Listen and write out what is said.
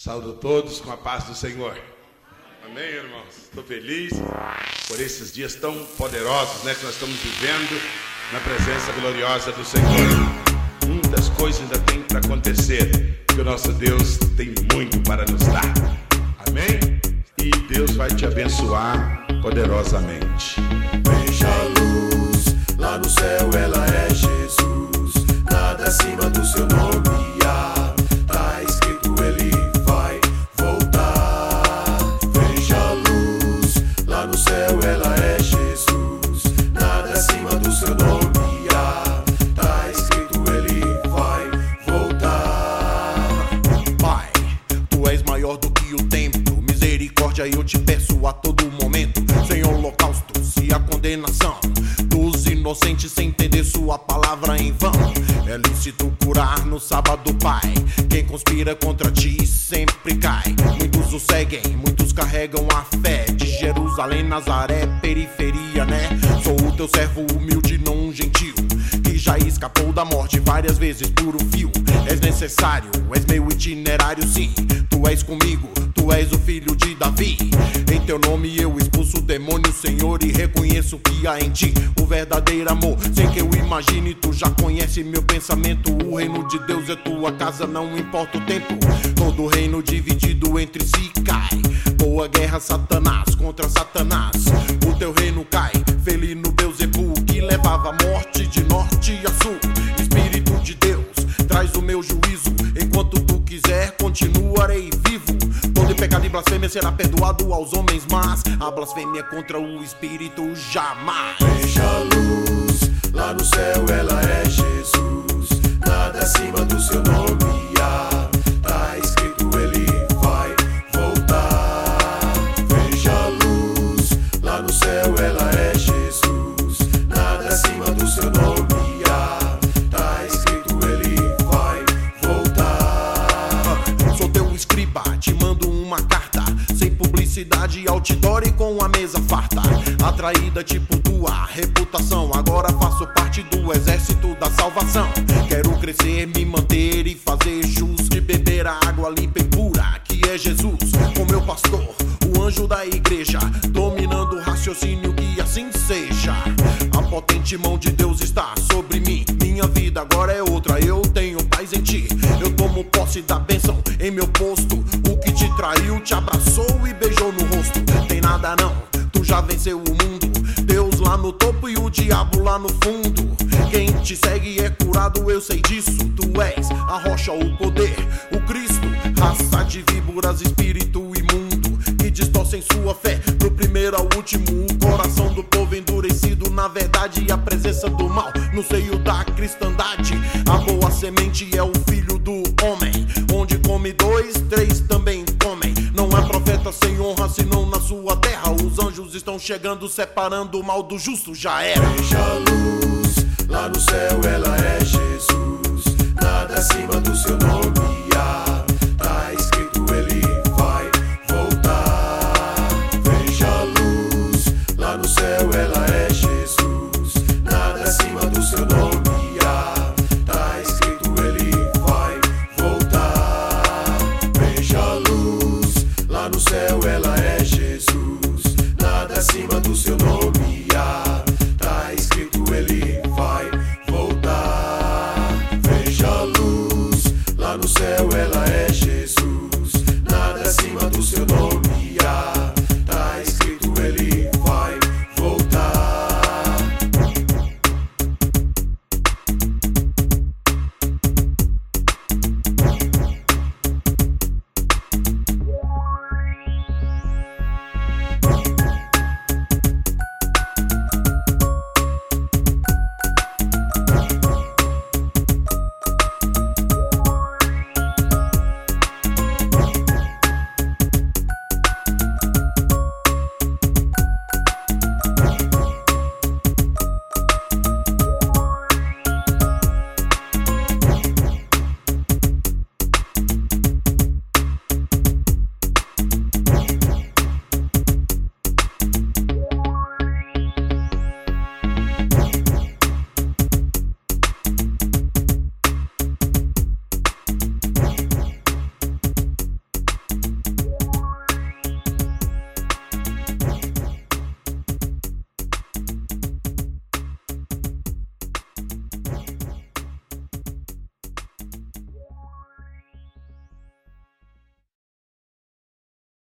Saúdo todos com a paz do Senhor. Amém, irmãos? Estou feliz por esses dias tão poderosos, que nós estamos vivendo na presença gloriosa do Senhor. Muitas coisas ainda tem para acontecer, que o nosso Deus tem muito para nos dar. Amém? E Deus vai te abençoar poderosamente. Veja a luz, lá no céu ela é Jesus, nada acima do seu nome há, tá escrito ele vai voltar. Veja a luz, lá no céu ela é Jesus, nada acima do seu nome há, tá escrito ele vai voltar. Pai, tu és maior do que o tempo, misericórdia eu te peço a todo momento, sem holocaustos e a condenação dos inocentes sem entender sua palavra em vão. É lícito curar no sábado, Pai, quem conspira contra ti sempre cai. Muitos o seguem, muitos carregam a fé, de Jerusalém, Nazaré, periferia, né? Sou o teu servo humilde, não um gentil, que já escapou da morte várias vezes por um fio. És necessário, és meu itinerário, sim. Tu és comigo, tu és o filho de Davi. Em teu nome eu expulso o demônio, Senhor, e reconheço que há em ti o verdadeiro amor. Sem que eu imagine, tu já conhece meu pensamento. O reino de Deus é tua casa, não importa o tempo. Todo reino dividido entre si cai. Boa guerra, Satanás contra Satanás. O teu reino cai, felino Beuzebu, que levava a morte de norte a sul. Espírito de Deus, traz o meu juízo. Enquanto tu quiser, continuarei vivo. Todo pecado e blasfêmia será perdoado aos homens, mas a blasfêmia contra o Espírito jamais. Veja a luz, lá no céu ela é Jesus, nada acima do seu nome há, tá escrito ele vai voltar. Veja a luz, lá no céu ela é Jesus, nada acima do seu nome há, tá escrito ele vai voltar. Sou teu escriba, te mando uma carta, sem publicidade, outdoor e com a mesa farta. Atraída tipo tua reputação, agora faço parte do exército da salvação. Quero crescer, me manter e fazer jus, de beber a água limpa e pura, que é Jesus. Com meu pastor, o anjo da igreja, dominando o raciocínio, que assim seja. A potente mão de Deus está sobre mim, minha vida agora é outra, eu tenho paz em ti. Eu tomo posse da bênção em meu posto, o que te traiu te abraçou e beijou no rosto. Tem nada não, tu já venceu o mundo, Deus lá no topo e o diabo lá no fundo. Quem te segue é curado, eu sei disso. Tu és a rocha, o poder, o Cristo, raça de víboras, espírito imundo, que distorcem sua fé do primeiro ao último. O coração do povo endurecido na verdade e a presença do mal no seio da cristandade. A boa semente é o filho do homem, onde come dois, três também comem. Não há profeta sem honra senão na sua terra. Os anjos estão chegando, separando o mal do justo, já era. Veja a luz, lá no céu ela é Jesus, nada acima do seu nome há,